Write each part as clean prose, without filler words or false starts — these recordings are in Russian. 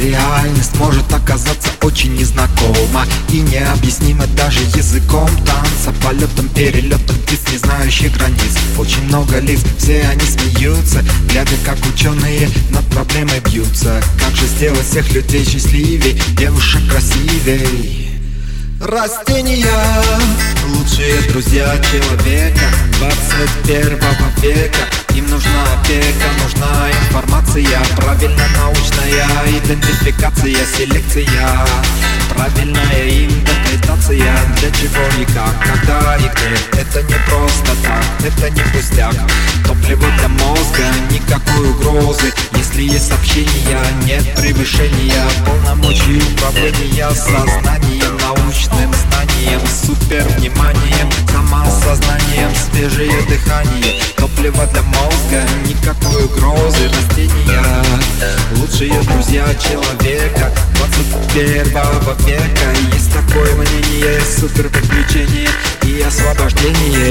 реальность может оказаться очень незнакома и необъяснима даже языком танца, полетом, перелетом птиц, не знающих границ. Очень много лиц, все они смеются, глядя, как ученые над проблемой бьются. Как же сделать всех людей счастливей, девушек красивей? Растения — лучшие друзья человека 21 века. Им нужна опека, нужна информация, правильно научная идентификация, селекция, правильная интерпретация. Для чего и как, когда и где, это не просто так, это не пустяк. Топливо для мозга, никакой угрозы. Если есть общение, нет превышения полномочий управления сознанием, научным знанием, супер вниманием, самосознанием, свежее дыхание. Топливо для мозга, никакой угрозы. Растения — лучшие друзья человека 21 века. Есть такое мнение, супер приключение и освобождение.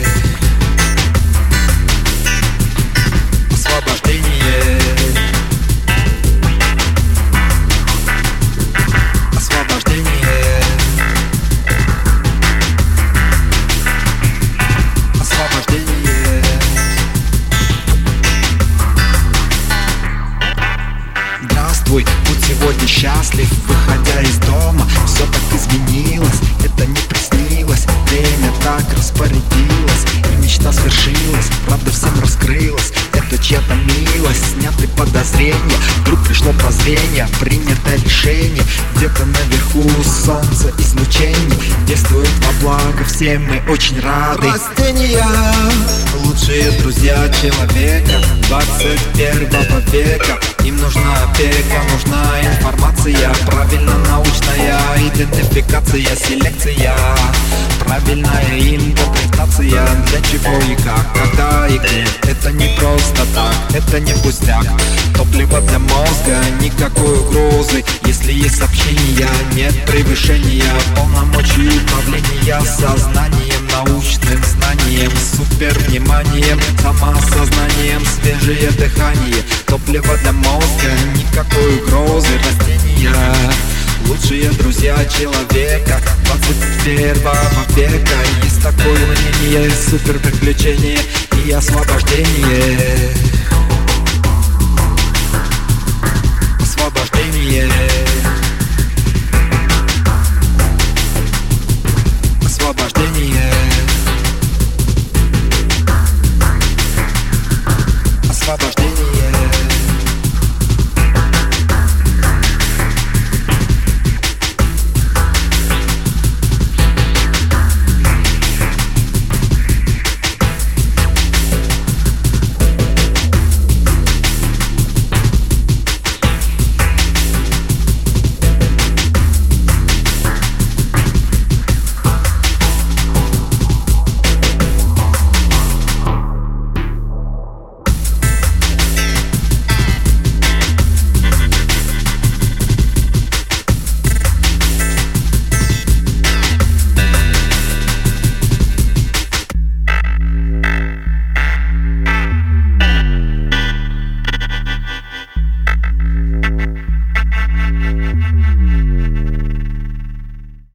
Освобождение. Освобождение. Освобождение. Здравствуй, будь сегодня счастлив, выходя из дома. Все так изменилось, это не приснилось. Время так распорядилось, и мечта свершилась. Правда всем раскрылась, это чья-то милость. Сняты подозрения, вдруг пришло прозрение. Принято решение, где-то наверху солнце излучение действует во благо, всем мы очень рады. Растения — лучшие друзья человека 21 века. Им нужна опека, нужна информация, правильно научная идентификация, селекция, правильная интерпретация. Для чего и как, когда и где, это не просто так, это не пустяк. Топливо для мозга, никакой угрозы. Если есть общение, нет превышения полномочий управления сознанием, научным знанием, супер вниманием, самосознанием, свежее дыхание. Топливо для мозга, никакой угрозы. Растения — лучшие друзья человека 21 века. Есть такое мнение, супер приключение и освобождение. Освобождение.